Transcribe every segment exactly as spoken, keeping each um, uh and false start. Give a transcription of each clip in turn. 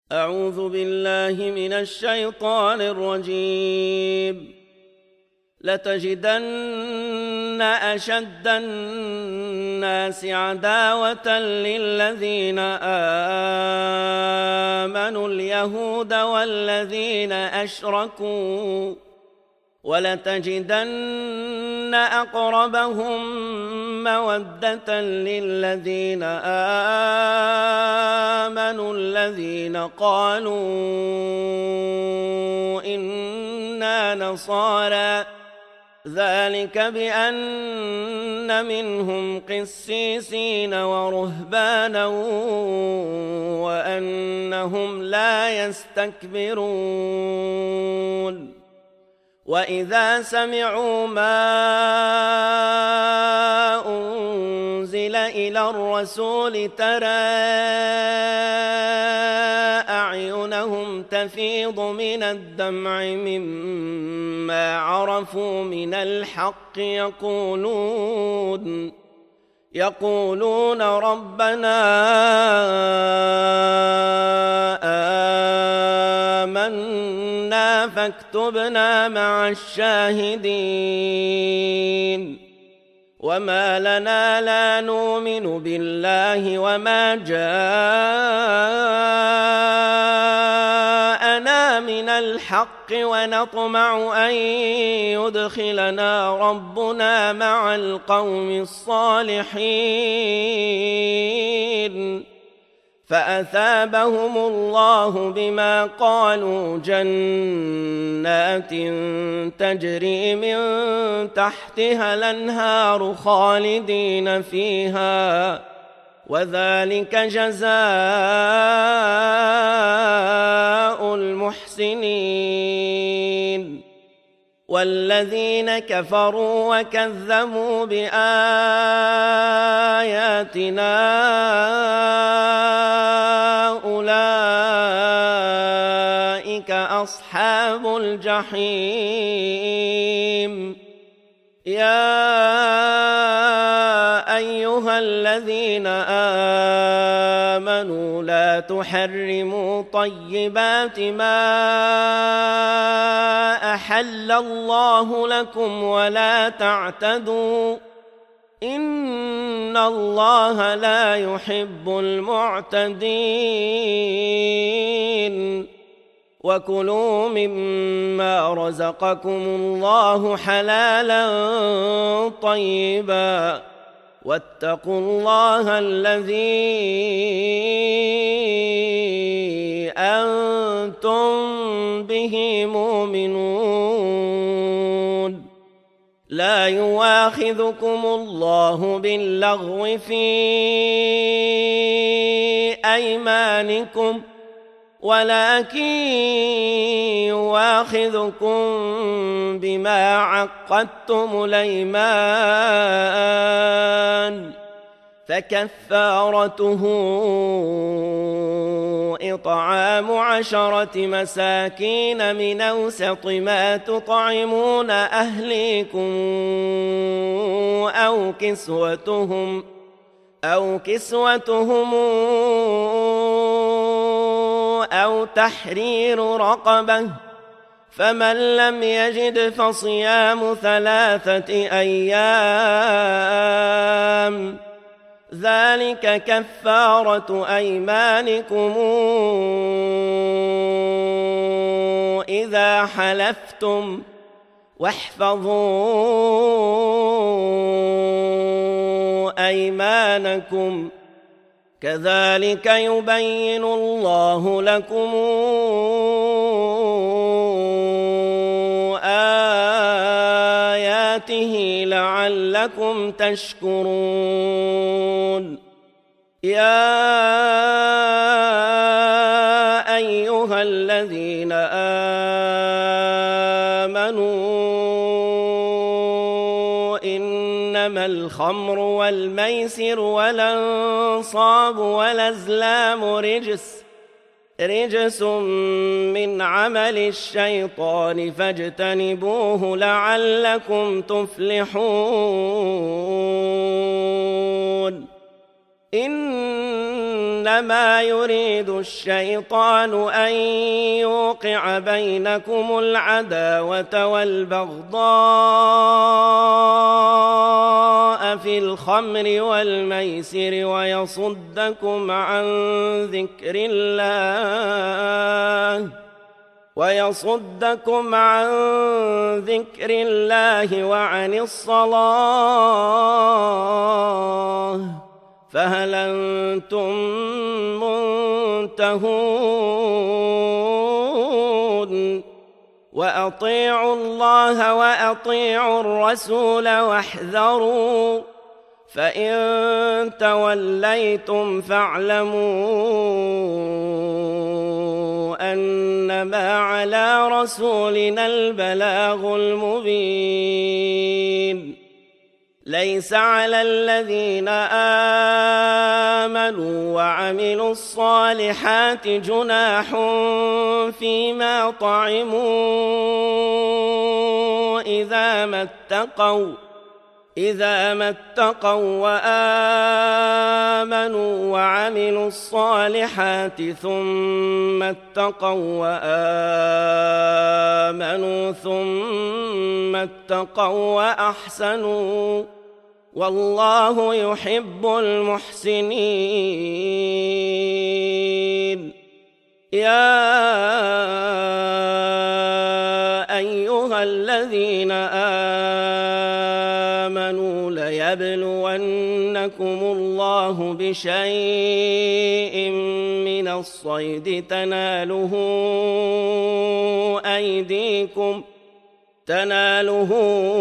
أعوذ بالله من الشيطان الرجيم. لتجدن أشد الناس عداوة للذين آمنوا اليهود والذين أشركوا ولتجدن أقربهم مودة للذين آمنوا الذين قالوا إنا نصارى ذلك بأن منهم قسيسين ورهبانا وأنهم لا يستكبرون. وإذا سمعوا ما أنزل إلى الرسول ترى أعينهم تفيض من الدمع مما عرفوا من الحق يقولون يقولون ربنا آمنا فاكتبنا مع الشاهدين. وما لنا لا نؤمن بالله وما جاءنا من الحق ونطمع أن يدخلنا ربنا مع القوم الصالحين. فأثابهم الله بما قالوا جنات تجري من تحتها الأنهار خالدين فيها وذلك جزاء المحسنين. والذين كفروا وكذبوا بآياتنا أولئك أصحاب الجحيم. يا أيها الذين آمنوا لا تحرموا طيبات ما أحل الله لكم ولا تعتدوا إن الله لا يحب المعتدين. وكلوا مما رزقكم الله حلالا طيبا واتقوا الله الذي أنتم به مؤمنون. لا يواخذكم الله باللغو في أيمانكم ولكن يواخذكم بما عقدتم الأيمان فكفارته إطعام عشرة مساكين من أوسط ما تطعمون أهليكم أو كسوتهم أو كسوتهم أو تحرير رقبة فمن لم يجد فصيام ثلاثة أيام ذلك كفارة أيمانكم إذا حلفتم واحفظوا أيمانكم كذلك يبين الله لكم آياته لعلكم تشكرون. يا أيها الذين آمنوا إنما الخمر والميسر والأنصاب والأزلام رجس رجس من عمل الشيطان فاجتنبوه لعلكم تفلحون. إن إنما يريد الشيطان أن يوقع بينكم العداوة والبغضاء في الخمر والميسر ويصدكم عن ذكر الله ويصدكم عن ذكر الله وعن الصلاة فهل أنتم منتهون وأطيعوا الله وأطيعوا الرسول واحذروا فإن توليتم فاعلموا أنما على رسولنا البلاغ المبين ليس على الذين آمنوا وعملوا الصالحات جناح فيما طعموا إذا ما اتقوا إذا ما اتقوا وآمنوا وعملوا الصالحات ثم اتقوا وآمنوا ثم اتقوا وأحسنوا والله يحب المحسنين يا أيها الذين آمنوا ليبلونكم الله بشيء من الصيد تناله أيديكم تناله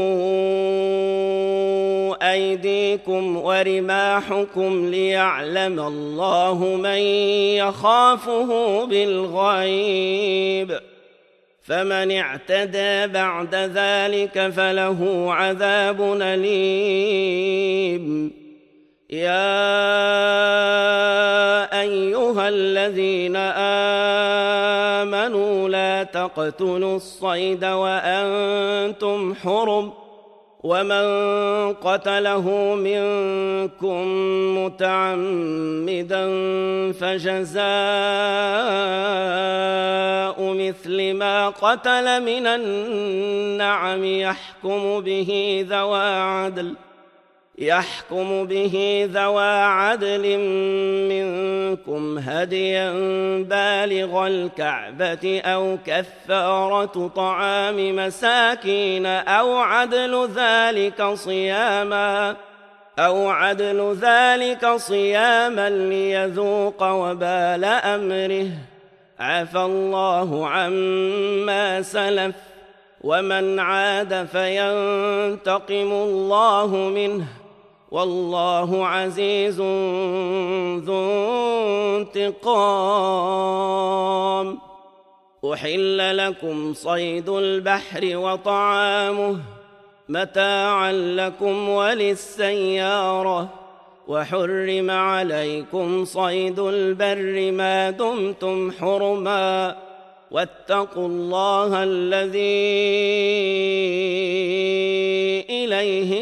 أيديكم ورماحكم ليعلم الله من يخافه بالغيب فمن اعتدى بعد ذلك فله عذاب أليم يا أيها الذين آمنوا لا تقتلوا الصيد وأنتم حرم ومن قتله منكم متعمدا فجزاء مثل ما قتل من النعم يحكم به ذوى عدل يحكم به ذوى عدل منكم هديا بالغ الكعبة أو كفارة طعام مساكين أو عدل ذلك صياما أو عدل ذلك صياما ليذوق وبال أمره عفى الله عما سلف ومن عاد فينتقم الله منه والله عزيز ذو انتقام أحل لكم صيد البحر وطعامه متاعا لكم وللسيارة وحرم عليكم صيد البر ما دمتم حرما واتقوا الله الذي إليه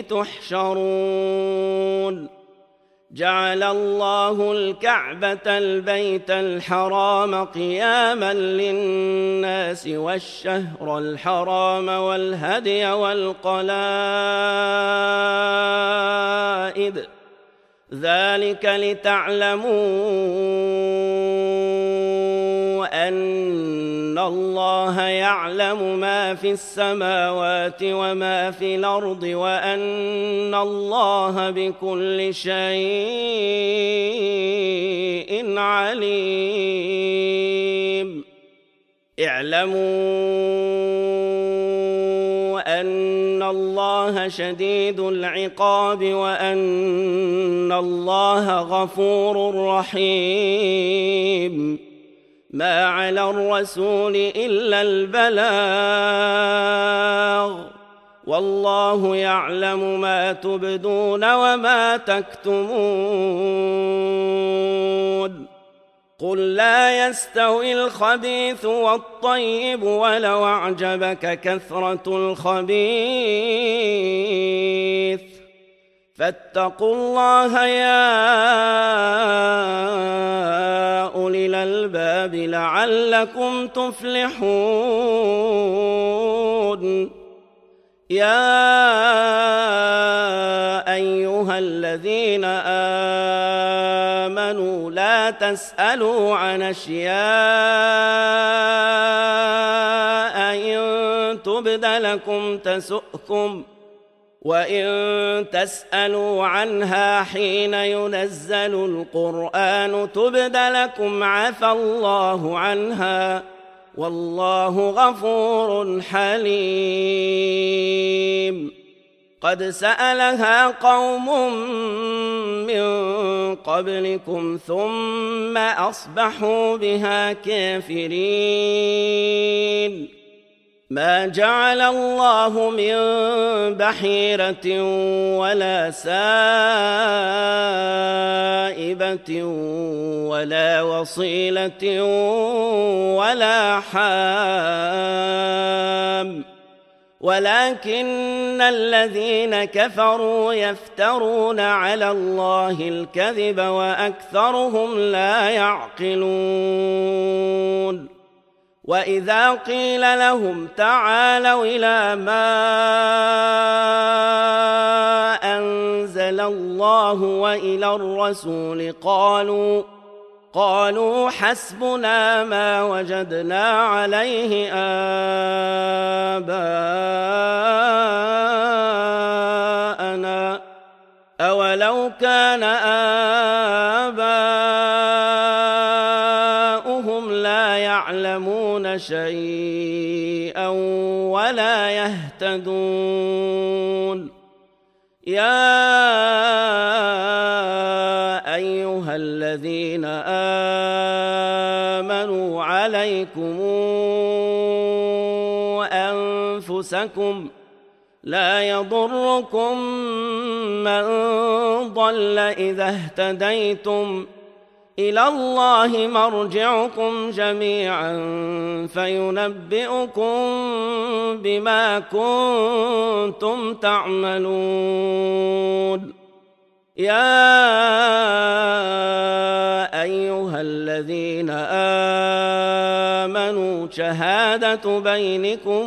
تحشرون جعل الله الكعبة البيت الحرام قياما للناس والشهر الحرام والهدي والقلائد ذلك لتعلموا أن الله يعلم ما في السماوات وما في الأرض وأن الله بكل شيء عليم اعلموا أن الله شديد العقاب وأن الله غفور رحيم ما على الرسول إلا البلاغ والله يعلم ما تبدون وما تكتمون قل لا يستوي الخبيث والطيب ولو أعجبك كثرة الخبيث فاتقوا الله يا أولي الألباب لعلكم تفلحون. يا أيها الذين آمنوا لا تسألوا عن أشياء إن تبد لكم تسؤكم، وإن تسألوا عنها حين ينزل القرآن تبد لكم عفى الله عنها، والله غفور حليم. قد سألها قوم من قبلكم ثم أصبحوا بها كافرين. ما جعل الله من بحيرة ولا سائبة ولا وصيلة ولا حام، ولكن الذين كفروا يفترون على الله الكذب وأكثرهم لا يعقلون. وإذا قيل لهم تعالوا إلى ما أنزل الله وإلى الرسول قالوا قالوا حسبنا ما وجدنا عليه آباءنا أولو كان آباؤهم لا يعلمون شيئا ولا يهتدون. يا أيها الذين آمنوا عليكم أنفسكم لا يضركم من ضل إذا اهتديتم، إلى الله مرجعكم جميعا فينبئكم بما كنتم تعملون. يا أيها الذين آمنوا شهادة بينكم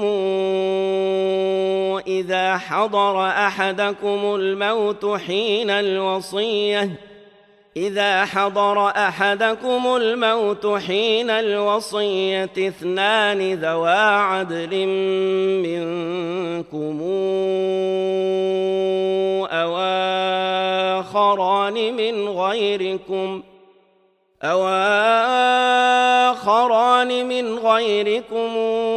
إذا حضر أحدكم الموت حين الوصية إذا حضر أحدكم الموت حين الوصية اثنان ذوا عدل منكم أو آخران من غيركم أو آخران من غيركم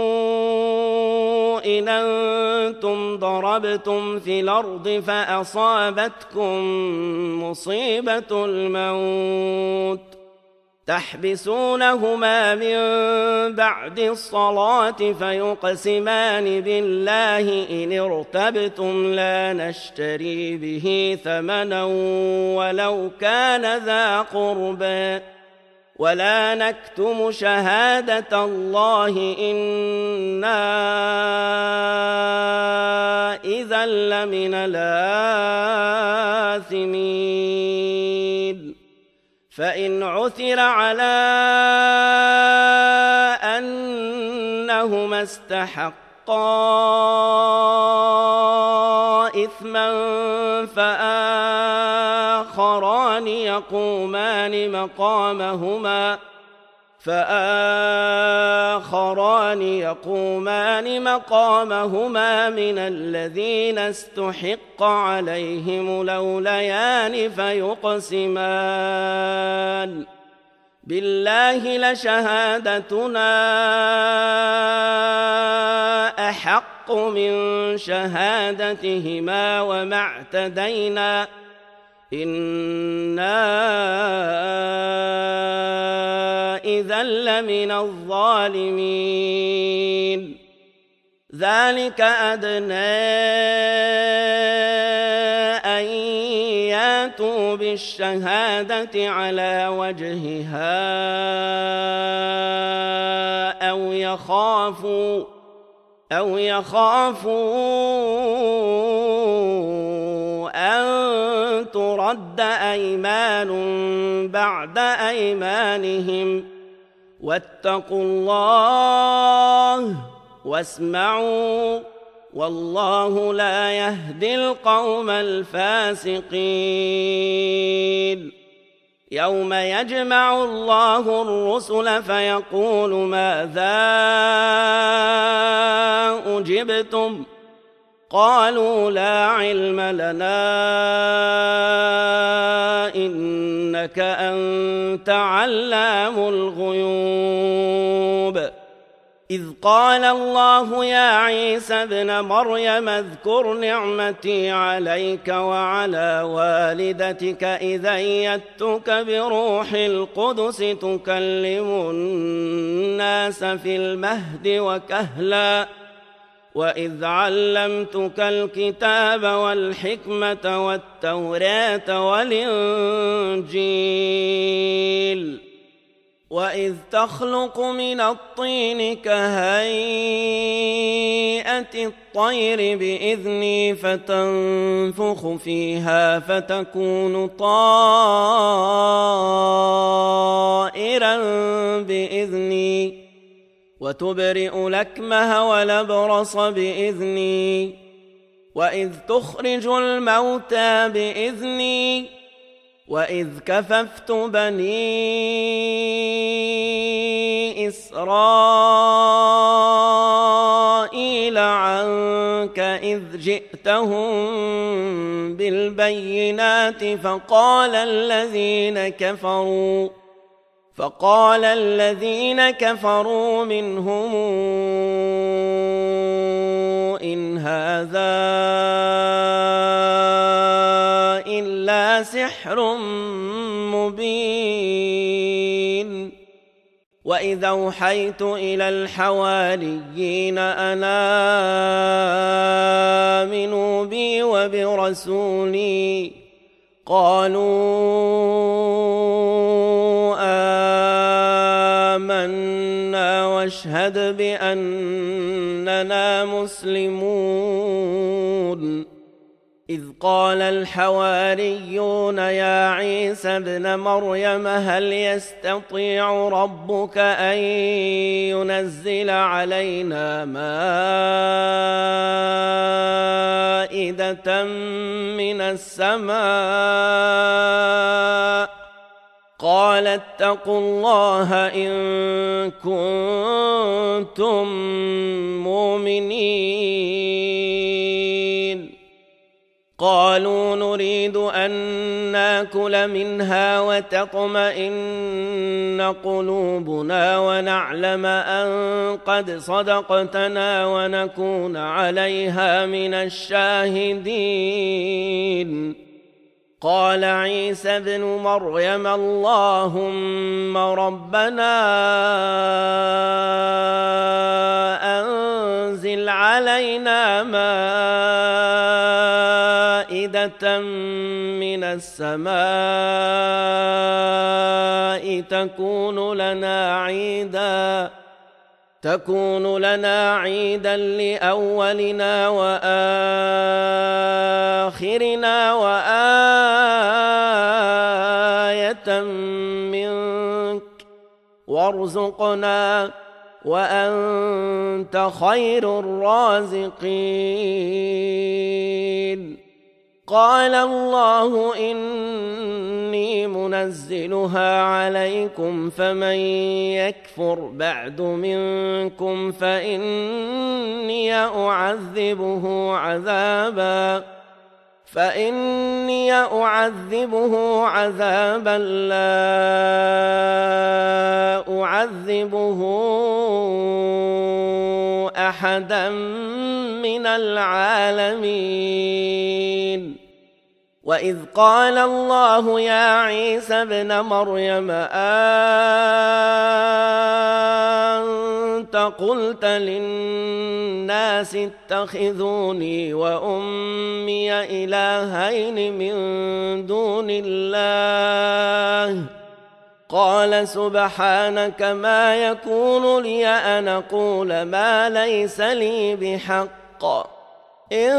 إن أنتم ضربتم في الأرض فأصابتكم مصيبة الموت تحبسونهما من بعد الصلاة فيقسمان بالله إن ارتبتم لا نشتري به ثمنا ولو كان ذا قربى ولا نكتم شهادة الله إنا إذا لمن الآثمين. فإن عثر على أنهما استحقا إثما فآخران يقومان مقامهما فآخران يقومان مقامهما من الذين استحق عليهم الأوليان فيقسمان بالله لشهادتنا أحق من شهادتهما وما اعتدينا إنا إذا لمن الظالمين. ذلك أدنى أن ياتوا بالشهادة على وجهها أو يخافوا أو يخافوا أن ترد أيمان بعد أيمانهم واتقوا الله واسمعوا والله لا يهدي القوم الفاسقين يوم يجمع الله الرسل فيقول ماذا أجبتم قالوا لا علم لنا إنك أنت علام الغيوب إذ قال الله يا عيسى ابن مريم اذكر نعمتي عليك وعلى والدتك إذ أيدتك بروح القدس تكلم الناس في المهد وكهلا وإذ علمتك الكتاب والحكمة والتوراة والإنجيل وإذ تخلق من الطين كهيئة الطير بإذني فتنفخ فيها فتكون طائرا بإذني وتبرئ الأكمه والأبرص بإذني وإذ تخرج الموتى بإذني وإذ كففت بني إسرائيل عنك إذ جئتهم بالبينات فقال الذين كفروا فقال الذين كفروا منهم إن هذا إلا سحر مبين وإذا أوحيت إلى الحواريين أن آمنوا بي وبرسولي قالوا آمنا واشهد بأننا مسلمون إذ قال الحواريون يا عيسى ابن مريم هل يستطيع ربك أن ينزل علينا مائدة من السماء قال اتقوا الله إن كنتم مؤمنين قالوا نريد أن ناكل منها وتطمئن قلوبنا ونعلم أن قد صدقتنا ونكون عليها من الشاهدين قال عيسى ابن مريم اللهم ربنا أنزل علينا مائدة من السماء تكون لنا عيدا تكون لنا عيدا لأولنا وآخرنا وآية منك وارزقنا وأنت خير الرازقين قال الله إني منزلها عليكم فمن يكفر بعد منكم فإني أعذبه عذابا فإني أعذبه عذابا لا أعذبه أحدا من العالمين وإذ قال الله يا عيسى ابن مريم أنت قلت للناس اتخذوني وأمي إلهين من دون الله قال سبحانك ما يكون لي أن أقول ما ليس لي بحق إن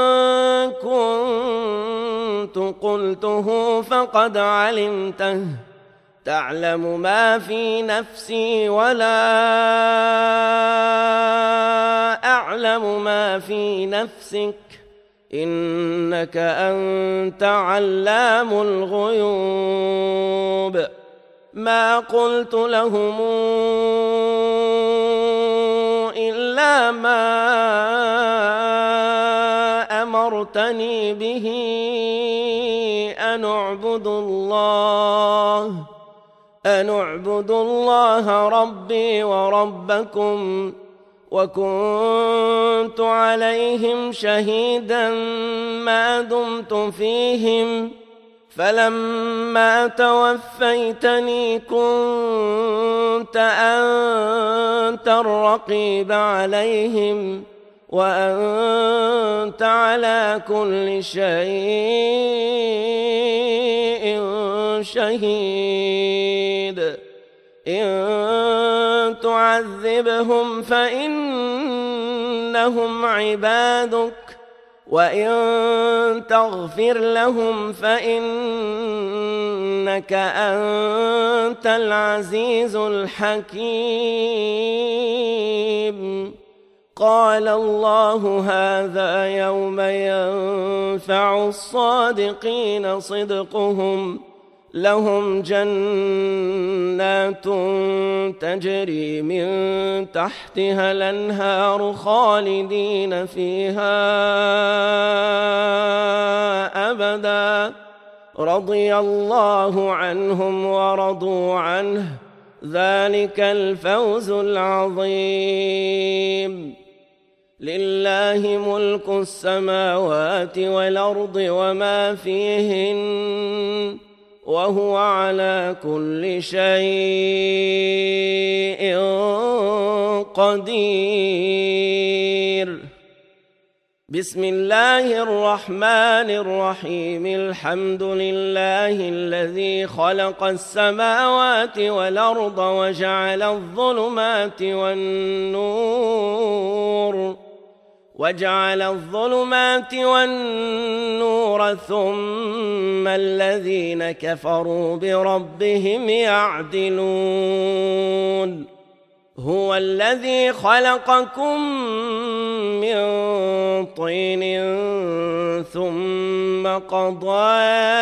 كنت قلته فقد علمته تعلم ما في نفسي ولا أعلم ما في نفسك إنك أنت علام الغيوب ما قلت لهم إلا ما أمرتني به أن اعبدوا الله أن اعبدوا الله ربي وربكم وكنت عليهم شهيدا ما دمت فيهم فلما توفيتني كنت أنت الرقيب عليهم وأنت على كل شيء شهيد إن تعذبهم فإنهم عبادك وإن تغفر لهم فإنك أنت العزيز الحكيم قال الله هذا يوم ينفع الصادقين صدقهم لهم جنات تجري من تحتها الأنهار خالدين فيها أبدا رضي الله عنهم ورضوا عنه ذلك الفوز العظيم لله ملك السماوات والأرض وما فيهن وهو على كل شيء قدير بسم الله الرحمن الرحيم الحمد لله الذي خلق السماوات والأرض وجعل الظلمات والنور وجعل الظلمات والنور ثم الذين كفروا بربهم يعدلون هو الذي خلقكم من طين ثم قضى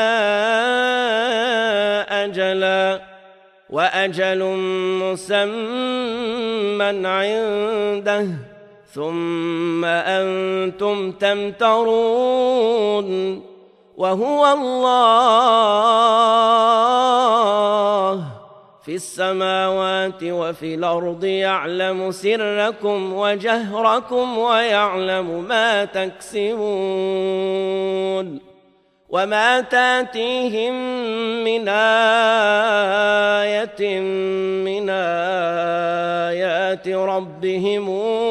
أجلا وأجل مسمى عنده ثم أنتم تمترون وهو الله في السماوات وفي الأرض يعلم سركم وجهركم ويعلم ما تكسبون وما تاتيهم من آية من آيات ربهم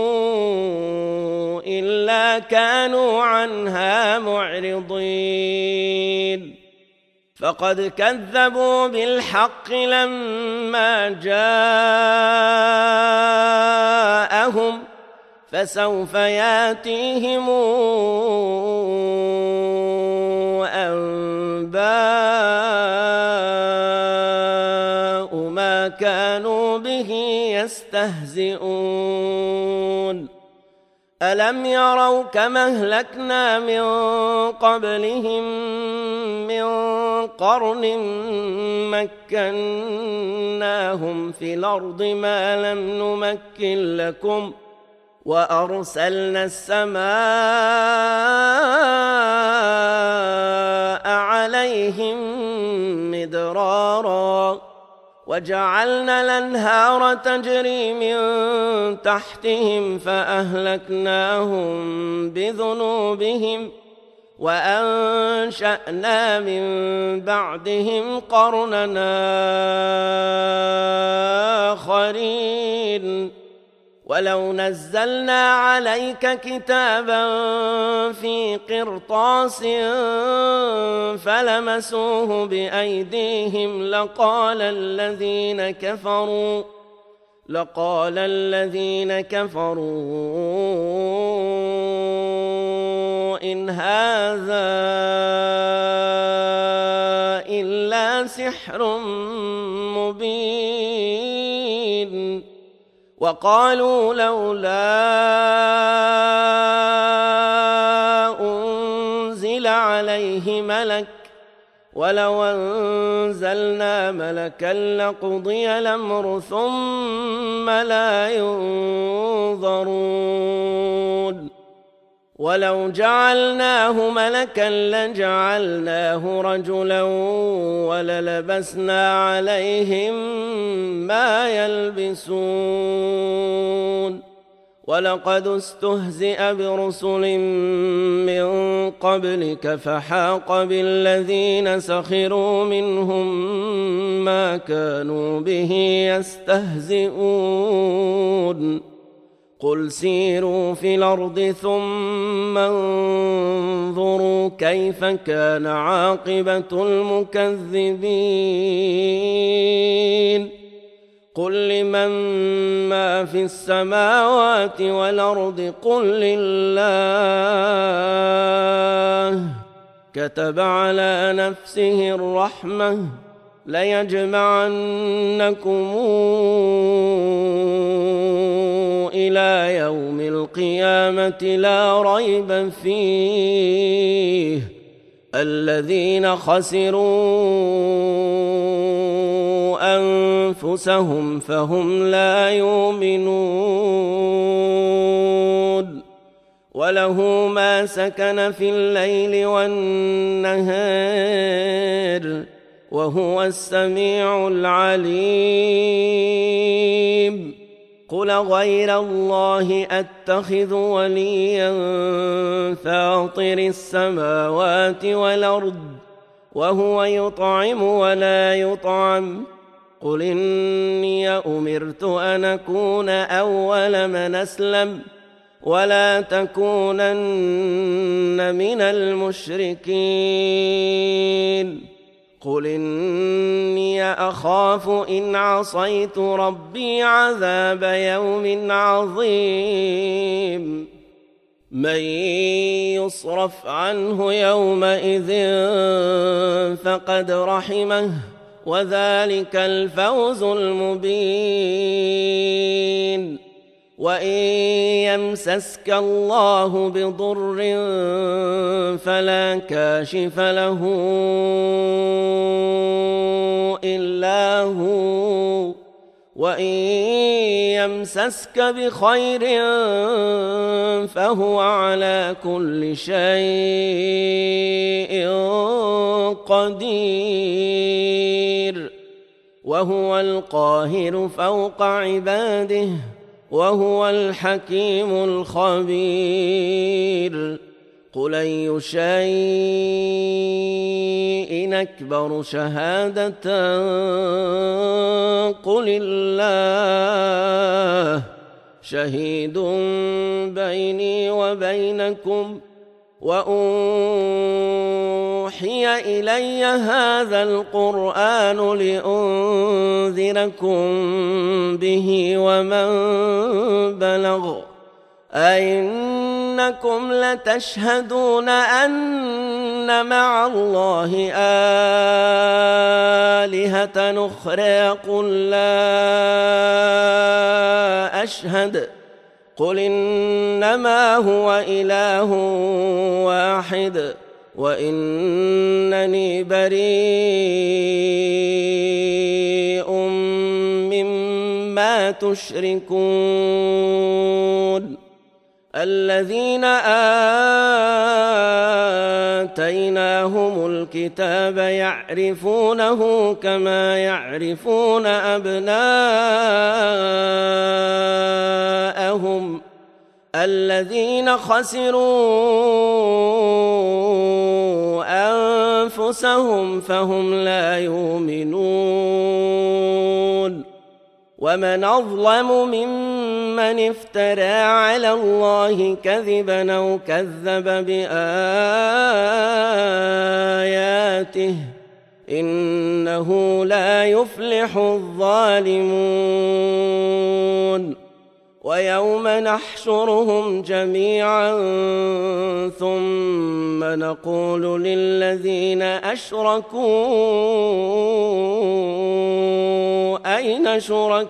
إلا كانوا عنها معرضين فقد كذبوا بالحق لما جاءهم فسوف ياتيهم أنباء ما كانوا به يستهزئون ألم يروا كما أهلكنا من قبلهم من قرن مكناهم في الأرض ما لم نمكن لكم وأرسلنا السماء عليهم مدرارا وجعلنا الأنهار تجري من تحتهم فأهلكناهم بذنوبهم وأنشأنا من بعدهم قرننا آخرين ولو نزلنا عليك كتابا في قرطاس فلمسوه بأيديهم لقال الذين كفروا لقال الذين كفروا إن هذا إلا سحر مبين وقالوا لولا أنزل عليه ملك ولو أنزلنا ملكا لقضي الأمر ثم لا ينظرون ولو جعلناه ملكا لجعلناه رجلا وللبسنا عليهم ما يلبسون ولقد استهزئ برسل من قبلك فحاق بالذين سخروا منهم ما كانوا به يستهزئون قل سيروا في الأرض ثم انظروا كيف كان عاقبة المكذبين قل لمن ما في السماوات والأرض قل لله كتب على نفسه الرحمة ليجمعنكم إلى يوم القيامة لا ريب فيه الذين خسروا أنفسهم فهم لا يؤمنون وله ما سكن في الليل والنهار وهو السميع العليم قل غير الله أتخذ وليا فاطر السماوات والأرض وهو يطعم ولا يطعم قل إني أمرت أن أكون أول من أسلم ولا تكونن من المشركين قل إني أخاف إن عصيت ربي عذاب يوم عظيم من يصرف عنه يومئذ فقد رحمه وذلك الفوز المبين وإن يمسسك الله بضر فلا كاشف له إلا هو وإن يمسسك بخير فهو على كل شيء قدير وهو القاهر فوق عباده وهو الحكيم الخبير قل أي شيء أكبر شهادة قل الله شهيد بيني وبينكم وأوحي إلي هذا القرآن لأنذركم به ومن بلغ أئنكم لتشهدون أن مع الله آلهة أخرى قل لا أشهد قل إنما هو إله واحد وإنني بريء مما تشركون الذين آتيناهم الكتاب يعرفونه كما يعرفون أبناءهم الذين خسروا أنفسهم فهم لا يؤمنون ومن أظلم ممن افترى على الله كذبا أو كذب بآياته إنه لا يفلح الظالمون ويوم نحشرهم جميعا ثم نقول للذين أشركوا أين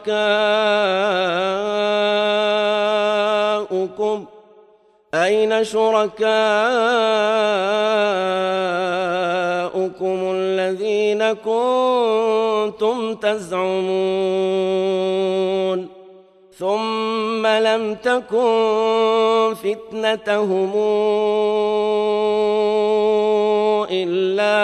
شركاؤكم أين شركاؤكم الذين كنتم تزعمون ثم لم تكن فتنتهم إلا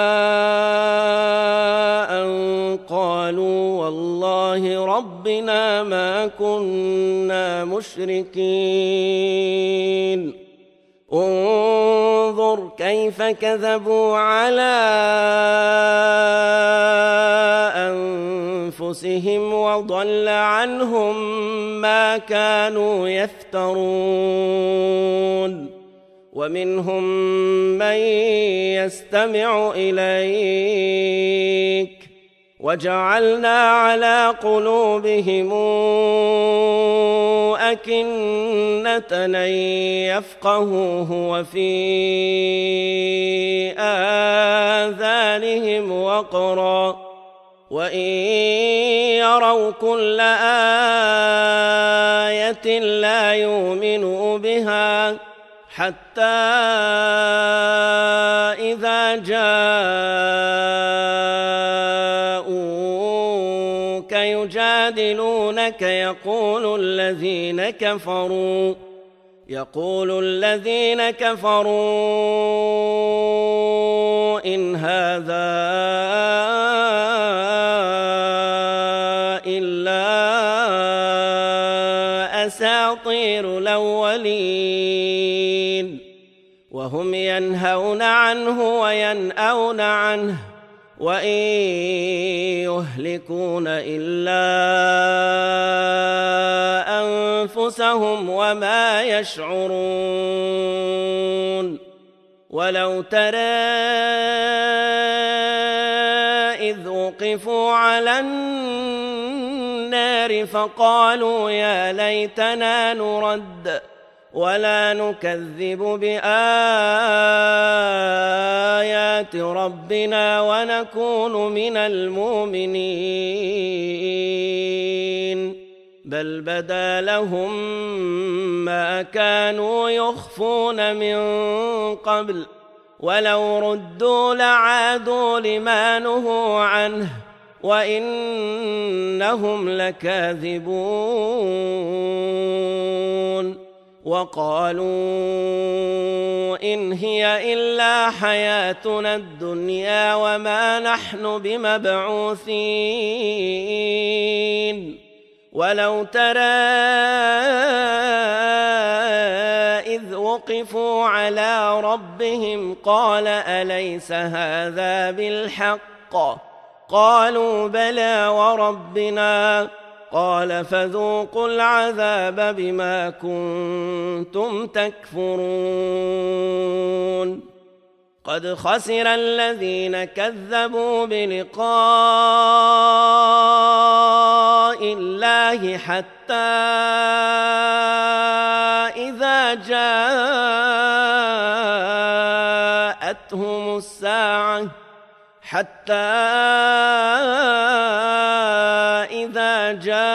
أن قالوا والله ربنا ما كنا مشركين انظر كيف كذبوا على أنفسهم وضل عنهم ما كانوا يفترون ومنهم من يستمع إليك وجعلنا على قلوبهم أكنة أن يفقهوه وفي آذانهم وقرا وإن يروا كل آية لا يؤمنوا بها حتى إذا جاءوك يجادلونك يقول الذين كفروا يقول الذين كفروا إن هذا إلا أساطير الأولين وهم ينهون عنه وينأون عنه وإن يهلكون إلا أنفسهم وما يشعرون ولو ترى إذ وقفوا على النار فقالوا يا ليتنا نرد ولا نكذب بآيات ربنا ونكون من المؤمنين بل بدا لهم ما كانوا يخفون من قبل ولو ردوا لعادوا لما نهوا عنه وإنهم لكاذبون وقالوا إن هي إلا حياتنا الدنيا وما نحن بمبعوثين ولو ترى إذ وقفوا على ربهم قال أليس هذا بالحق قالوا بلى وربنا قال فذوقوا العذاب بما كنتم تكفرون قد خسر الذين كذبوا بلقاء الله حتى إذا جاءتهم الساعة حتى إذا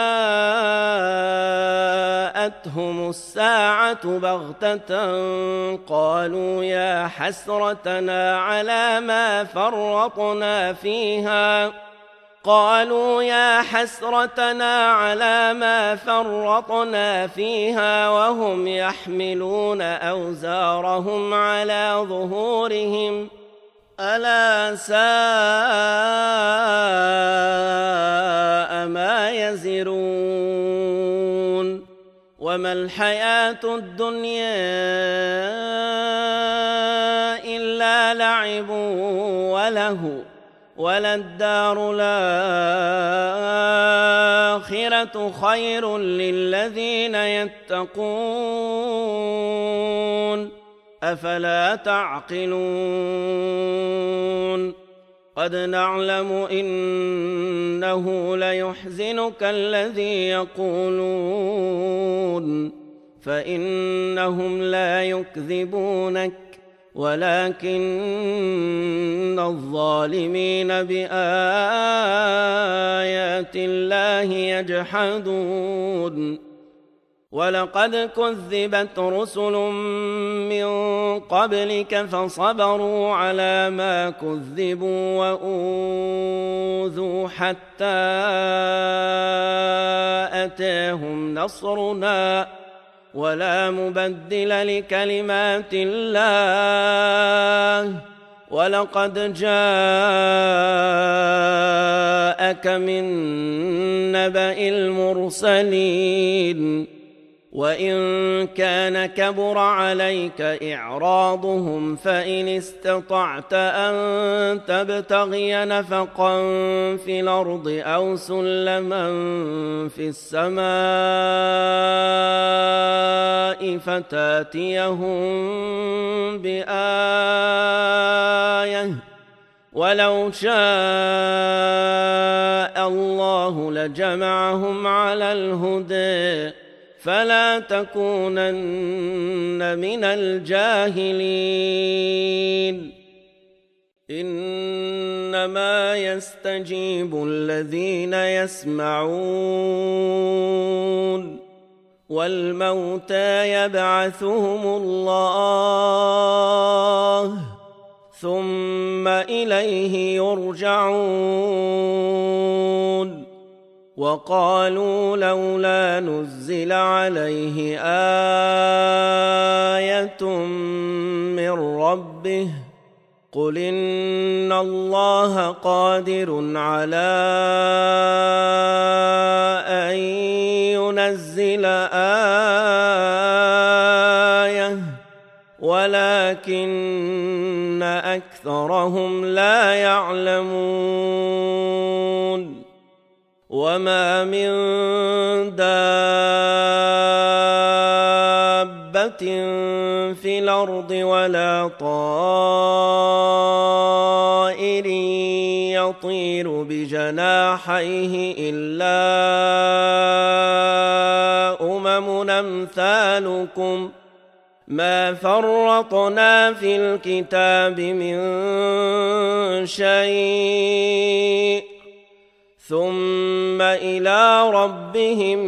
جاءتهم الساعة بغتة قالوا يا حسرتنا على ما فرطنا فيها قالوا يا حسرتنا على ما فرطنا فيها وهم يحملون أوزارهم على ظهورهم ألا ساء ما يزرون وما الحياة الدنيا إلا لعب وله وللدار الآخرة خير للذين يتقون أفلا تعقلون قد نعلم إنه ليحزنك الذي يقولون فإنهم لا يكذبونك ولكن الظالمين بآيات الله يجحدون ولقد كذبت رسل من قبلك فصبروا على ما كذبوا وأوذوا حتى أتاهم نصرنا ولا مبدل لكلمات الله ولقد جاءك من نبأ المرسلين وإن كان كبر عليك إعراضهم فإن استطعت أن تبتغي نفقا في الأرض أو سلما في السماء فتاتيهم بآية ولو شاء الله لجمعهم على الهدى فلا تكونن من الجاهلين إنما يستجيب الذين يسمعون والموتى يبعثهم الله ثم إليه يرجعون وقالوا لولا نزل عليه آية من ربه قل إن الله قادر على أن ينزل آية ولكن أكثرهم لا يعلمون وما من دابة في الأرض ولا طائر يطير بجناحيه إلا أمم أمثالكم ما فرطنا في الكتاب من شيء ثم إلى ربهم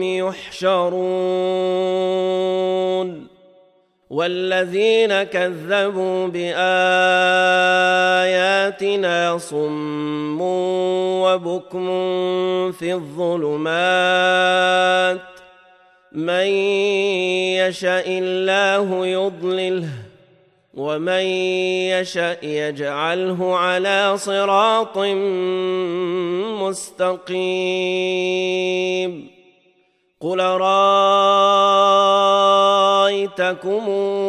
يحشرون والذين كذبوا بآياتنا صم وبكم في الظلمات من يشاء الله يضلله ومن يشاء يجعله على صراط مستقيم قل رأيتكم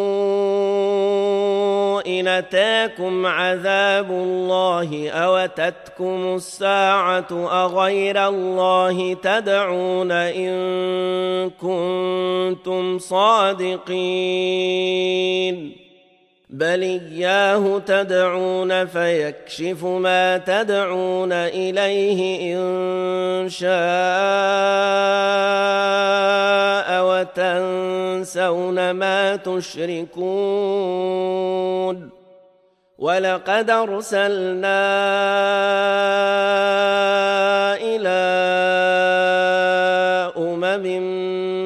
إن أتاكم عذاب الله أو أتتكم الساعة أغير الله تدعون إن كنتم صادقين بل إياه تدعون فيكشف ما تدعون إليه إن شاء وتنسون ما تشركون ولقد أرسلنا إلى أمم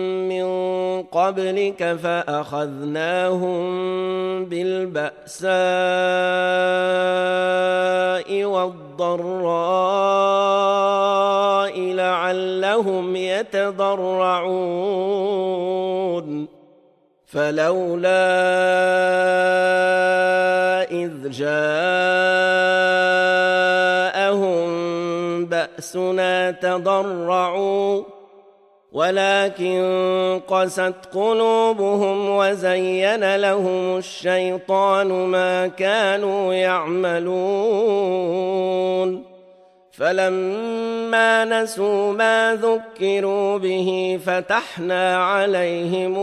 قبلك فأخذناهم بالبأساء والضراء لعلهم يتضرعون فلولا إذ جاءهم بأسنا تضرعوا ولكن قست قلوبهم وزين لهم الشيطان ما كانوا يعملون فلما نسوا ما ذكروا به فتحنا عليهم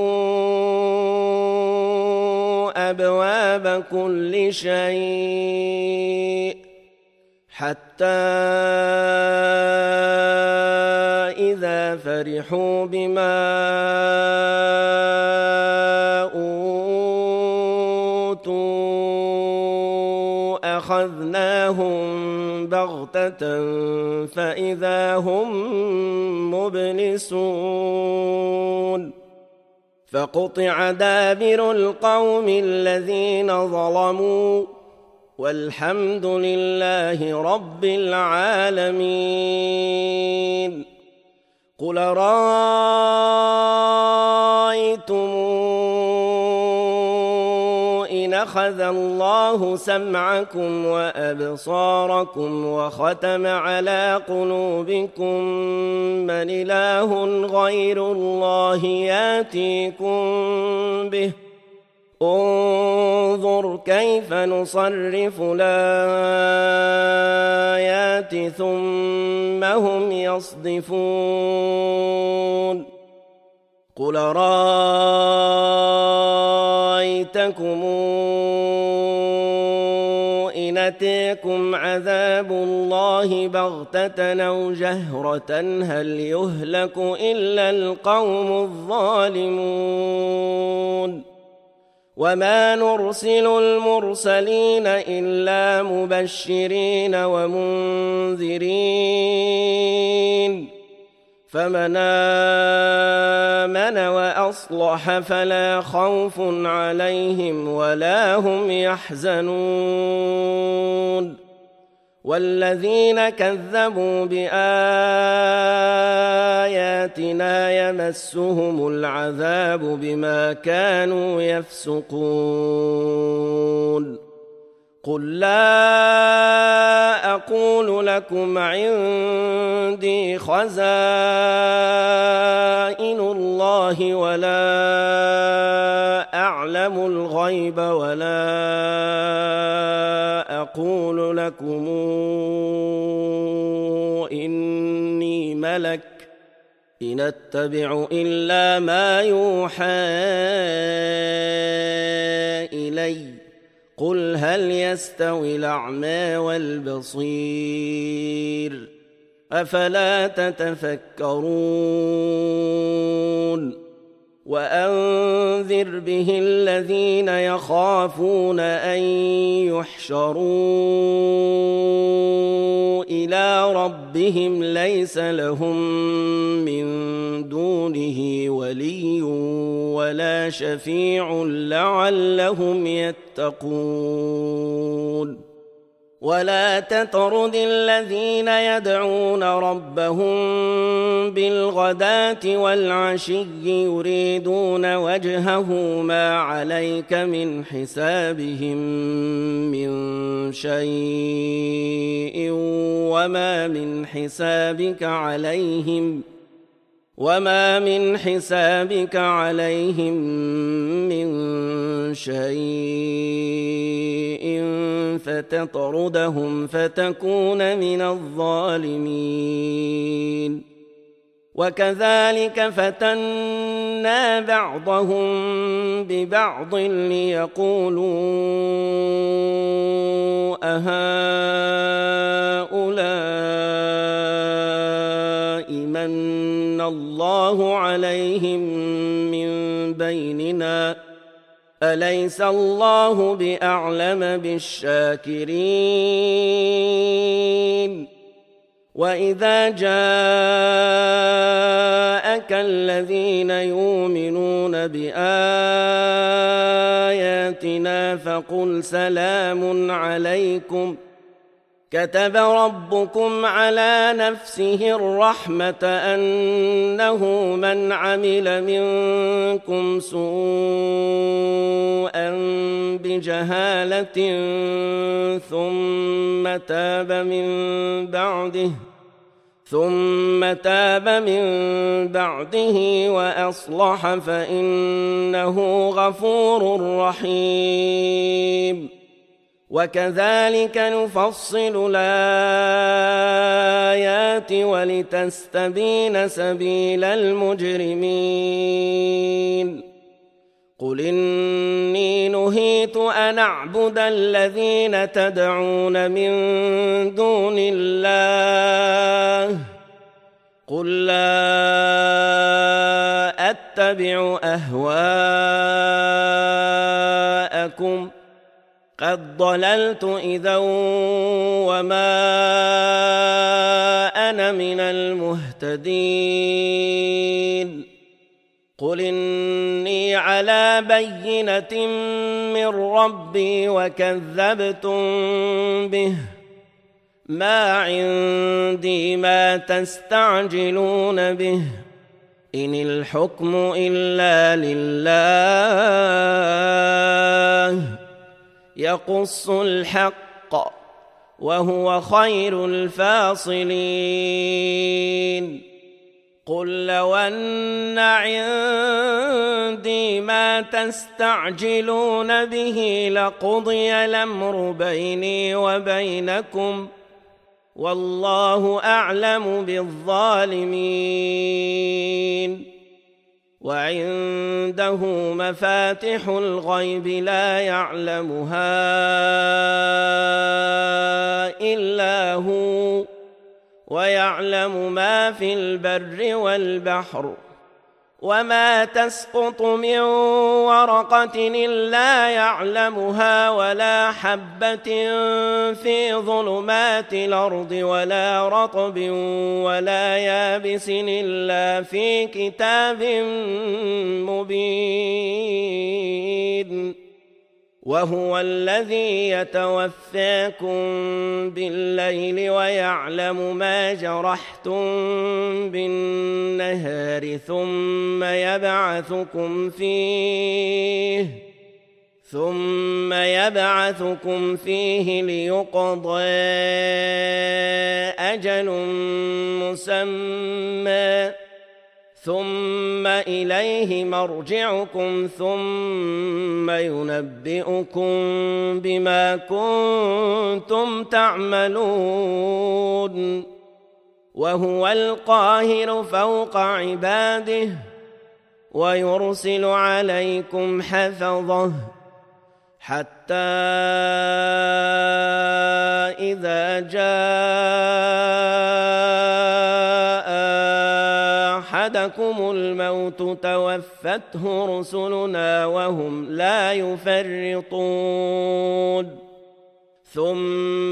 أبواب كل شيء حتى إذا فرحوا بما أوتوا أخذناهم بغتة فإذا هم مبلسون فقطع دابر القوم الذين ظلموا والحمد لله رب العالمين. قل رأيتم إن أخذ الله سمعكم وأبصاركم وختم على قلوبكم من إله غير الله ياتيكم به انظر كيف نصرف الآيات ثم هم يصدفون. قل رأيتكم إن أتيكم عذاب الله بغتة أو جهرة هل يهلك إلا القوم الظالمون. وما نرسل المرسلين إلا مبشرين ومنذرين فمن آمن وأصلح فلا خوف عليهم ولا هم يحزنون. والذين كذبوا بآياتنا يمسهم العذاب بما كانوا يفسقون. قل لا أقول لكم عندي خزائن الله ولا أعلم الغيب ولا أقول لكم إني ملك إن أتبع إلا ما يوحى إلي قل هل يستوي الأعمى والبصير أفلا تتفكرون. وأنذر به الذين يخافون أن يحشروا إلى ربهم ليس لهم من دونه ولي ولا شفيع لعلهم يتقون. ولا تطرد الذين يدعون ربهم بالغداة والعشي يريدون وجهه ما عليك من حسابهم من شيء وما من حسابك عليهم وما من حسابك عليهم من شيء فتطردهم فتكون من الظالمين. وكذلك فتنا بعضهم ببعض ليقولوا أهؤلاء من الله عليهم من بيننا أليس الله بأعلم بالشاكرين. وإذا جاءك الذين يؤمنون بآياتنا فقل سلام عليكم كتب ربكم على نفسه الرحمة أنه من عمل منكم سوءا بجهالة ثم تاب من بعده ثم تاب من بعده وأصلح فإنه غفور رحيم. وكذلك نفصل الآيات ولتستبين سبيل المجرمين. قل إني نهيت أن أعبد الذين تدعون من دون الله قل لا أتبع أهواءكم قد ضللت إذا وما أنا من المهتدين قل إني على بينة من ربي وكذبتم به ما عندي ما تستعجلون به إن الحكم إلا لله يقص الحق وهو خير الفاصلين قل لو أن عندي ما تستعجلون به لقضي الأمر بيني وبينكم والله أعلم بالظالمين وعنده مفاتح الغيب لا يعلمها إلا هو ويعلم ما في البر والبحر وما تسقط من ورقة إلا يعلمها ولا حبة في ظلمات الأرض ولا رطب ولا يابس إلا في كتاب مبين وهو الذي يتوفاكم بالليل ويعلم ما جرحتم بالنهار ثم يبعثكم فيه ثم يبعثكم فيه ليقضى أجل مسمى ثم إليه مرجعكم ثم ينبئكم بما كنتم تعملون وهو القاهر فوق عباده ويرسل عليكم حفظه حتى إذا جاء أحدكم الموت توفته رسلنا وهم لا يفرطون ثم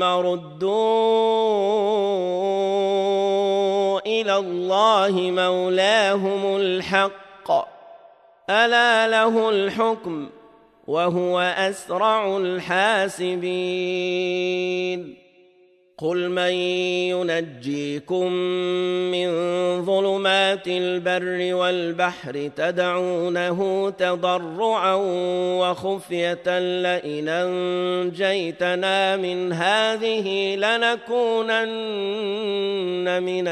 ردوا إلى الله مولاهم الحق ألا له الحكم وهو أسرع الحاسبين قل من ينجيكم من ظلمات البر والبحر تدعونه تضرعا وخفية لئن أنجيتنا من هذه لنكونن من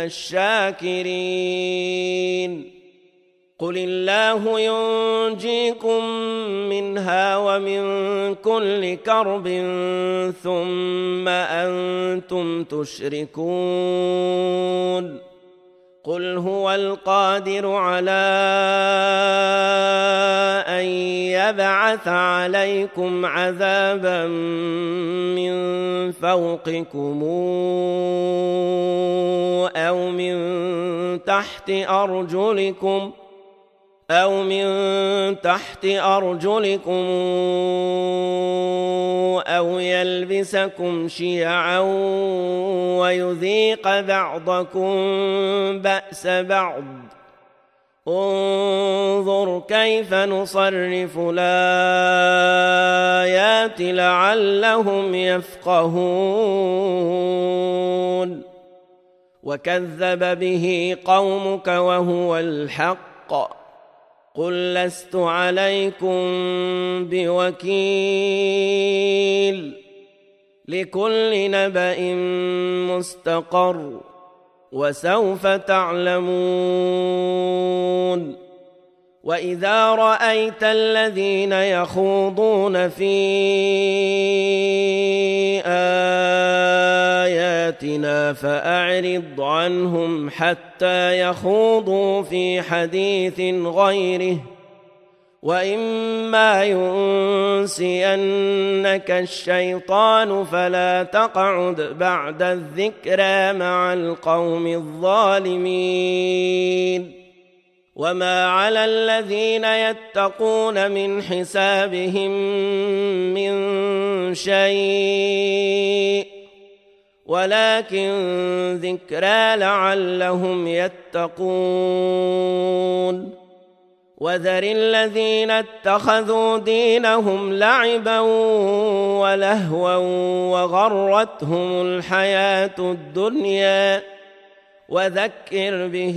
الشاكرين قل الله ينجيكم منها ومن كل كرب ثم أنتم تشركون قل هو القادر على أن يبعث عليكم عذابا من فوقكم أو من تحت أرجلكم أو من تحت أرجلكم أو يلبسكم شيعا ويذيق بعضكم بأس بعض انظر كيف نصرف الآيات لعلهم يفقهون وكذب به قومك وهو الحق قل لست عليكم بوكيل لكل نبأ مستقر وسوف تعلمون وإذا رأيت الذين يخوضون في آياتنا فأعرض عنهم حتى يخوضوا في حديث غيره وإما ينسينك الشيطان فلا تقعد بعد الذكرى مع القوم الظالمين. وما على الذين يتقون من حسابهم من شيء ولكن ذكرى لعلهم يتقون. وذر الذين اتخذوا دينهم لعبا ولهوا وغرتهم الحياة الدنيا وذكر به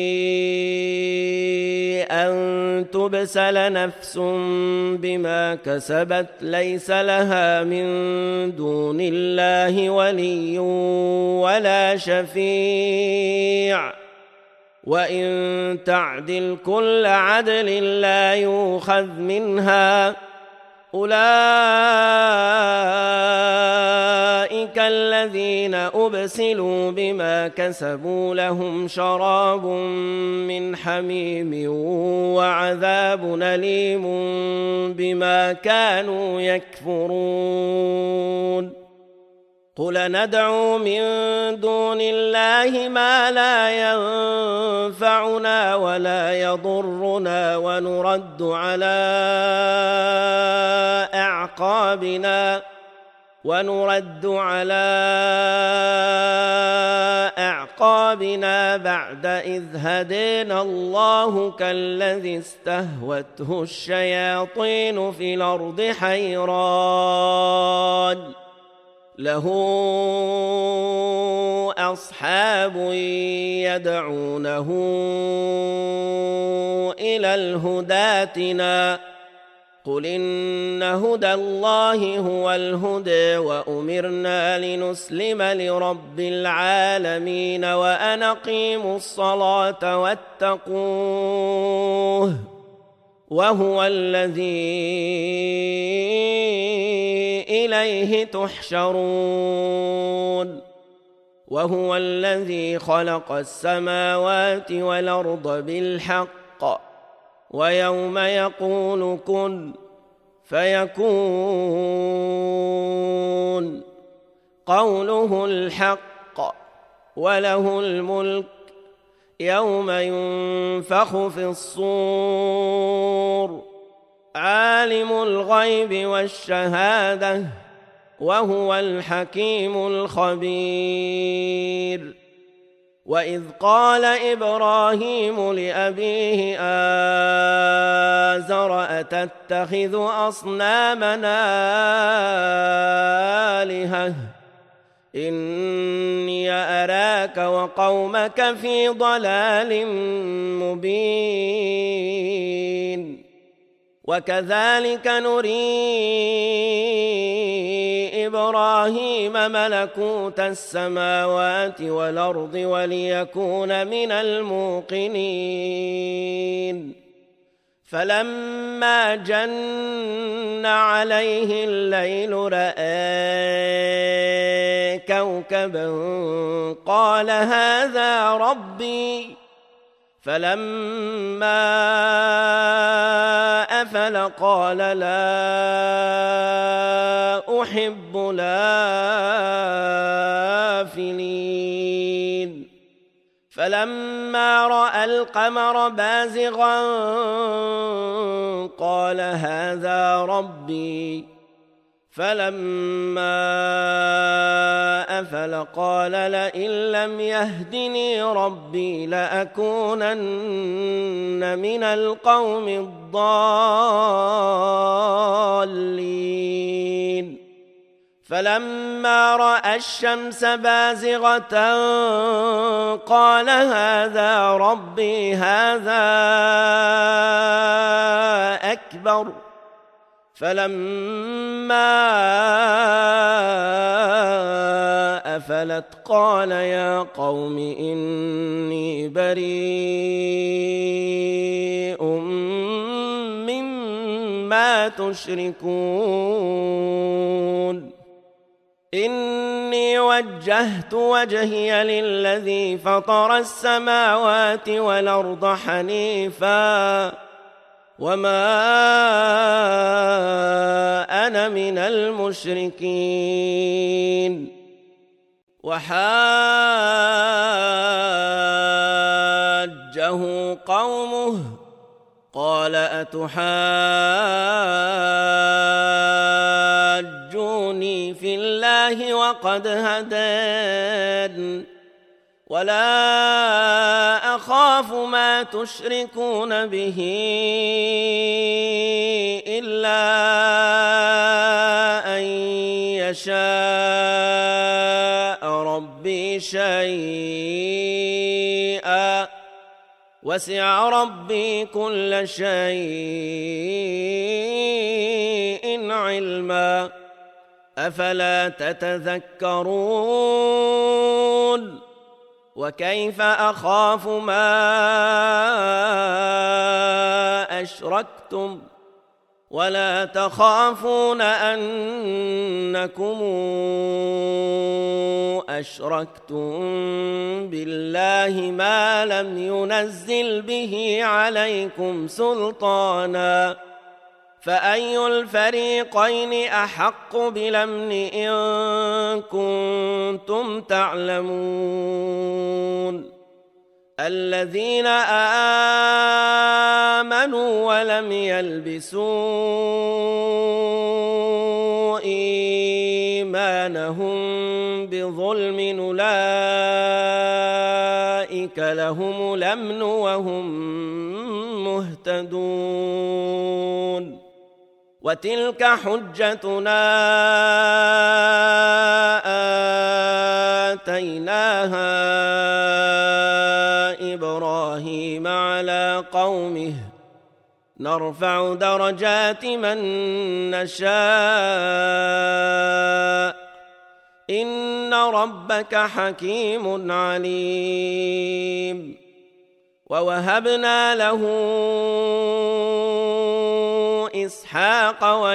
أن تبسل نفس بما كسبت ليس لها من دون الله ولي ولا شفيع وإن تعدل كل عدل لا يؤخذ منها. أولئك الذين أبسلوا بما كسبوا لهم شراب من حميم وعذاب أليم بما كانوا يكفرون. قل ندعو من دون الله ما لا ينفعنا ولا يضرنا ونرد على أعقابنا ونرد على أعقابنا بعد إذ هدينا الله كالذي استهوته الشياطين في الأرض حيران له أصحاب يدعونه إلى الهدى ائتنا. قل إن هدى الله هو الهدى وأمرنا لنسلم لرب العالمين وأن أقيموا الصلاة واتقوه وهو الذي إليه تحشرون. وهو الذي خلق السماوات والأرض بالحق ويوم يقول كن فيكون قوله الحق وله الملك يوم ينفخ في الصور عالم الغيب والشهادة وهو الحكيم الخبير. وإذ قال إبراهيم لأبيه آزر أتتخذ أصنامنا آلهة إني أراك وقومك في ضلال مبين. وكذلك نري إبراهيم ملكوت السماوات والأرض وليكون من الموقنين. فلما جن عليه الليل رأى كوكبا قال هذا ربي فلما أفل قال لا أحب الآفلين. فلما رأى القمر بازغا قال هذا ربي فلما أفل قال لئن لم يهدني ربي لأكونن من القوم الضالين. فلما رأى الشمس بازغة قال هذا ربي هذا أكبر. فلما أفلت قال يا قوم إني بريء مما تشركون. إني وجهت وجهي للذي فطر السماوات والأرض حنيفا وما أنا من المشركين. وحاجه قومه قال أتحاجوني في الله وقد هدان ولا أخاف ما تشركون به إلا أن يشاء ربي شيئا وسع ربي كل شيء علما أفلا تتذكرون. وكيف أخاف ما أشركتم ولا تخافون أنكم أشركتم بالله ما لم ينزل به عليكم سلطانا فأي الفريقين أحق بالأمن إن كنتم تعلمون. الذين آمنوا ولم يلبسوا إيمانهم بظلم أولئك لهم الأمن وهم مهتدون. وتلك حجتنا آتيناها إبراهيم على قومه نرفع درجات من نشاء إن ربك حكيم عليم. ووهبنا له إسحاق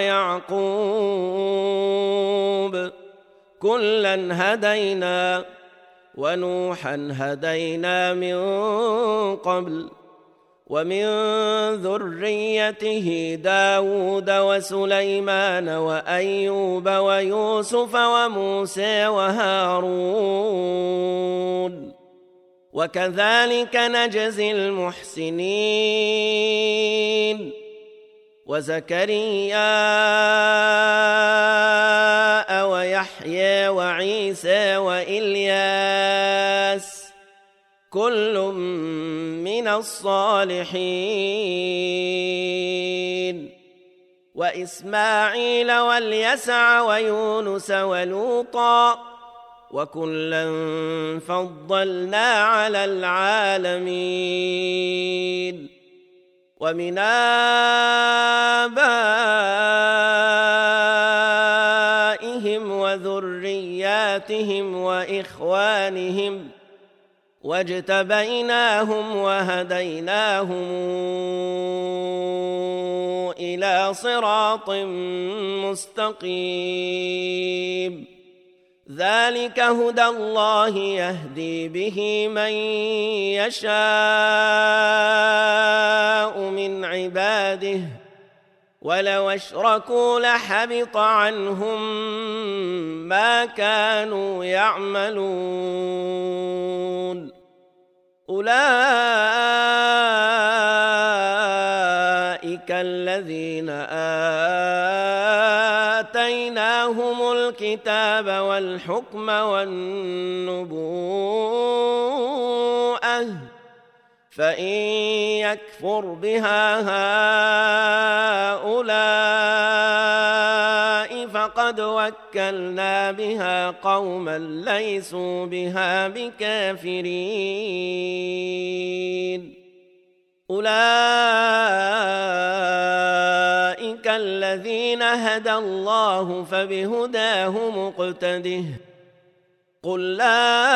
ويعقوب كلا هدينا ونوحا هدينا من قبل ومن ذريته داود وسليمان وأيوب ويوسف وموسى وهارون وكذلك نجزي المحسنين. وزكريا ويحيى وعيسى وإلياس كل من الصالحين وإسماعيل واليسع ويونس ولوطا وكلا فضلنا على العالمين. ومن آبائهم وذرياتهم وإخوانهم واجتبيناهم وهديناهم إلى صراط مستقيم. ذلك هدى الله يهدي به من يشاء من عباده ولو أشركوا لحبط عنهم ما كانوا يعملون. أولئك الذين آتيناهم الكتاب والحكم والنبوءة فإن يكفر بها هؤلاء فقد وكلنا بها قوما ليسوا بها بكافرين. أولئك الذين هدى الله فبهداه مقتده. قل لا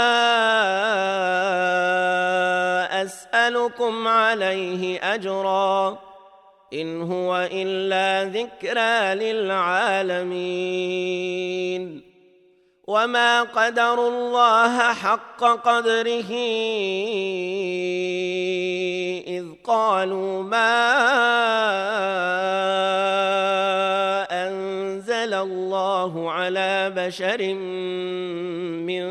أسألكم عليه أجرا إن هو إلا ذكرى للعالمين. وما قدروا الله حق قدره إذ قالوا ما بشر من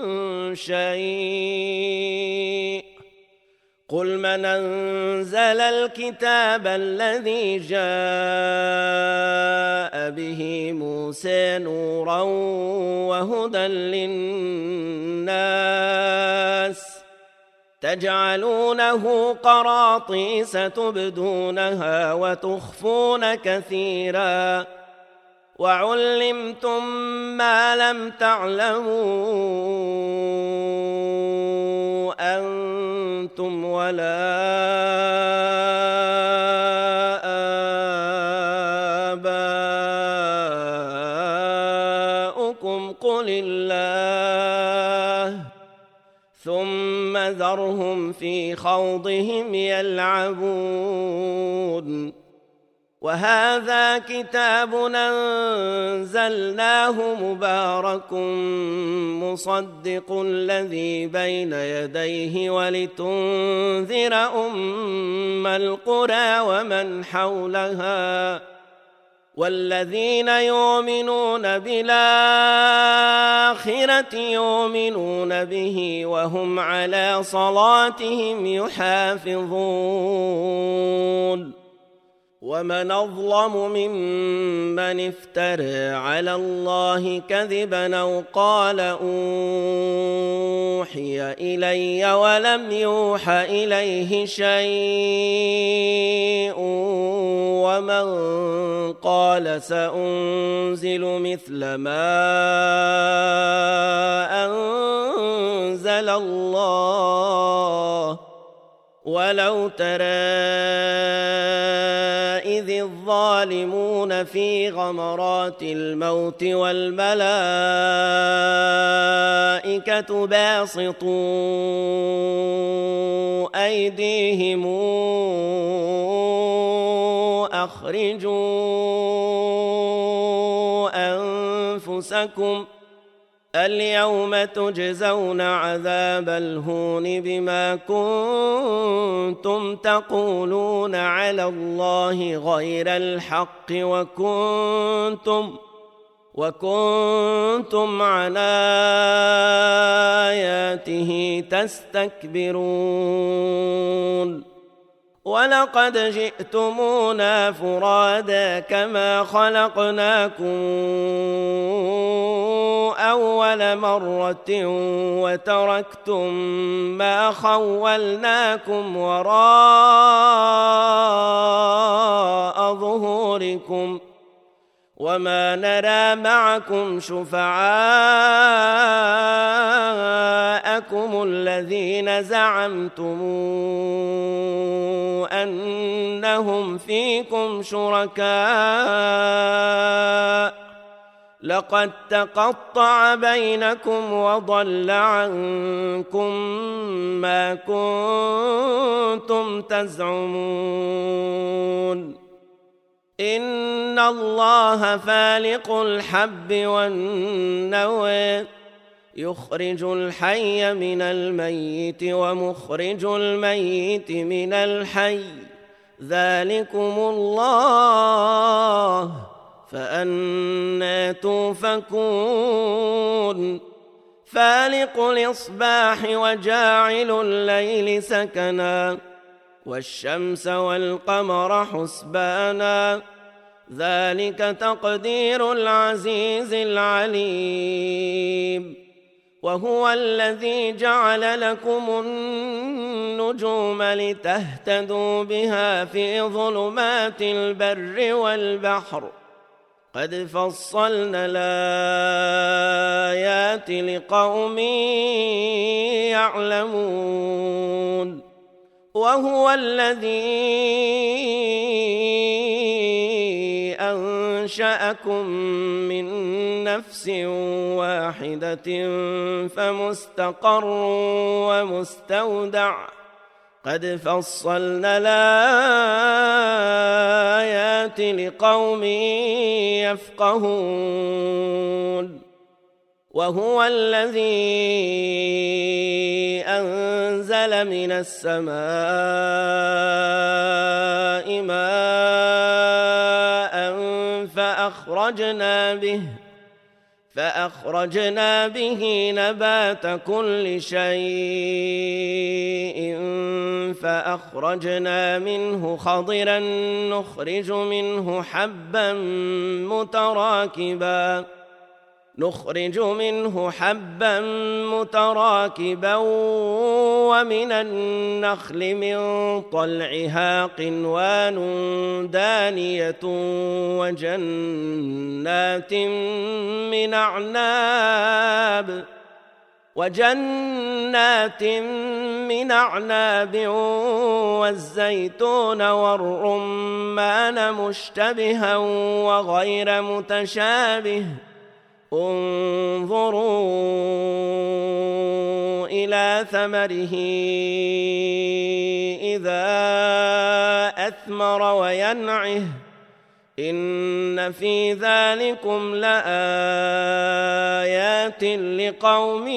شيء قل من أنزل الكتاب الذي جاء به موسى نورا وهدى للناس تجعلونه قراطيس تبدونها وتخفون كثيرا وعلمتم ما لم تعلموا أنتم ولا آباؤكم قل الله ثم ذرهم في خوضهم يلعبون وهذا كتاب أنزلناه مبارك مصدق الذي بين يديه ولتنذر أم القرى ومن حولها والذين يؤمنون بالآخرة يؤمنون به وهم على صلاتهم يحافظون ومن أظلم ممن افترى على الله كذبا أو قال أوحي إلي ولم يوح إليه شيء ومن قال سأنزل مثل ما أنزل الله ولو ترى إذ الظالمون في غمرات الموت والملائكة باسطوا أيديهم أخرجوا أنفسكم اليوم تجزون عذاب الهون بما كنتم تقولون على الله غير الحق وكنتم وكنتم عن آياته تستكبرون ولقد جئتمونا فرادا كما خلقناكم أول مرة وتركتم ما خولناكم وراء ظهوركم وما نرى معكم شفعاءكم الذين زعمتم أنهم فيكم شركاء لقد تقطع بينكم وضل عنكم ما كنتم تزعمون إن الله فالق الحب والنوى يخرج الحي من الميت ومخرج الميت من الحي ذلكم الله فأنى توفكون فالق الإصباح وجاعل الليل سكنا والشمس والقمر حسبانا ذلك تقدير العزيز العليم وهو الذي جعل لكم النجوم لتهتدوا بها في ظلمات البر والبحر قد فصلنا الآيات لقوم يعلمون وهو الذي أنشأكم من نفس واحدة فمستقر ومستودع قد فصلنا الآيات لقوم يفقهون وهو الذي أنزل من السماء ماء فأخرجنا به فأخرجنا به نبات كل شيء فأخرجنا منه خضرا نخرج منه حبا متراكبا نخرج منه حبا متراكبا ومن النخل من طلعها قنوان دانية وجنات من أعناب وجنات من أعناب والزيتون والرمان مشتبها وغير متشابه انظروا إلى ثمره إذا أثمر وينعه إن في ذلكم لآيات لقوم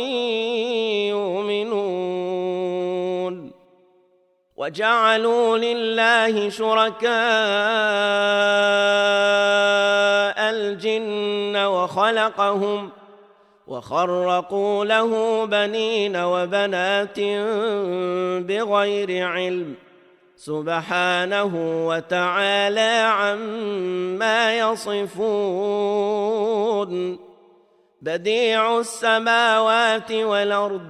يؤمنون وجعلوا لله شركاء الجن وخلقهم وخرقوا له بنين وبنات بغير علم سبحانه وتعالى عما يصفون بديع السماوات والأرض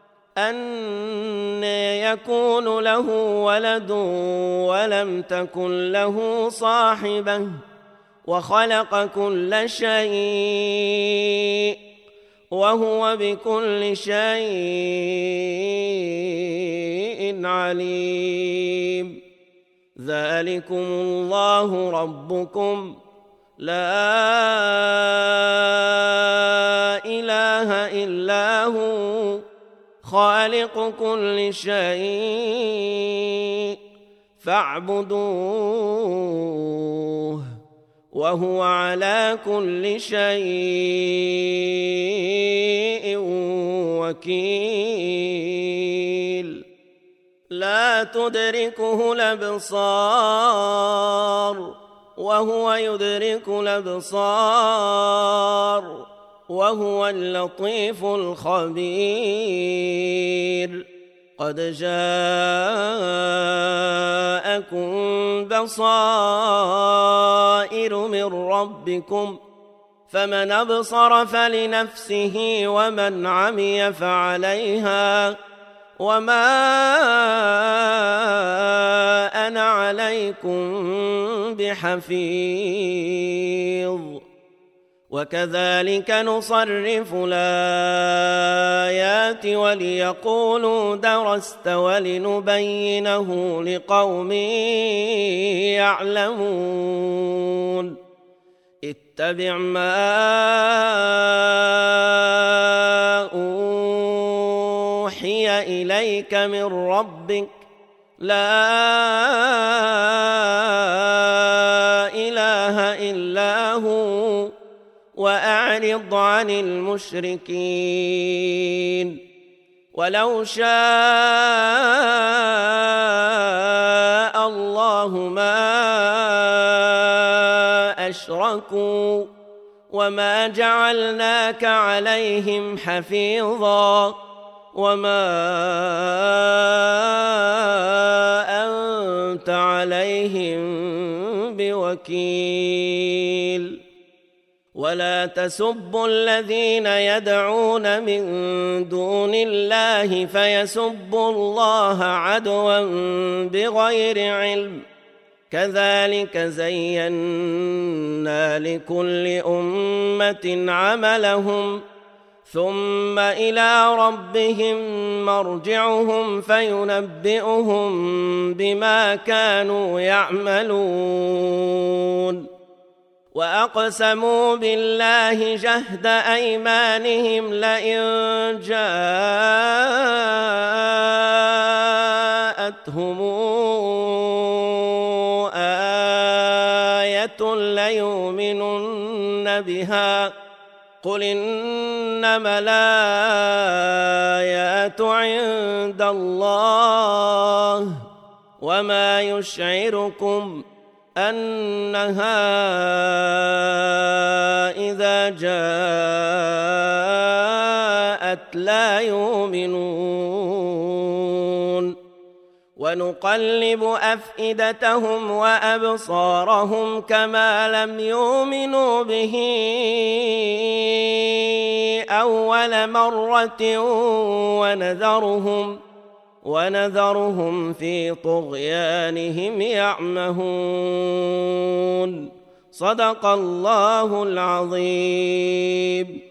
أنى يكون له ولد ولم تكن له صاحبة وخلق كل شيء وهو بكل شيء عليم ذلكم الله ربكم لا إله إلا هو خالق كل شيء فاعبدوه وهو على كل شيء وكيل لا تدركه الأبصار وهو يدرك الأبصار وهو اللطيف الخبير قد جاءكم بصائر من ربكم فمن أبصر فلنفسه ومن عمي فعليها وما أنا عليكم بحفيظ وكذلك نصرف الآيات وليقولوا درست ولنبينه لقوم يعلمون اتبع ما أوحي إليك من ربك لا إله إلا هو وأعرض عن المشركين ولو شاء الله ما أشركوا وما جعلناك عليهم حفيظا وما أنت عليهم بوكيل ولا تسبوا الذين يدعون من دون الله فيسبوا الله عدوا بغير علم كذلك زينا لكل أمة عملهم ثم إلى ربهم مرجعهم فينبئهم بما كانوا يعملون وأقسموا بالله جهد أيمانهم لئن جاءتهم آية ليؤمنن بها قل إنما الآيات عند الله وما يشعركم أنها إذا جاءت لا يؤمنون ونقلب أفئدتهم وأبصارهم كما لم يؤمنوا به أول مرة ونذرهم ونذرهم في طغيانهم يعمهون. صدق الله العظيم.